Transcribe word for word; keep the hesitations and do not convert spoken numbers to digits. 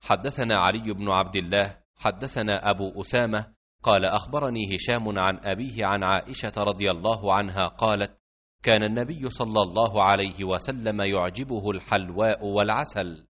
حدثنا علي بن عبد الله حدثنا أبو أسامة قال أخبرني هشام عن أبيه عن عائشة رضي الله عنها قالت: كان النبي صلى الله عليه وسلم يعجبه الحلواء والعسل.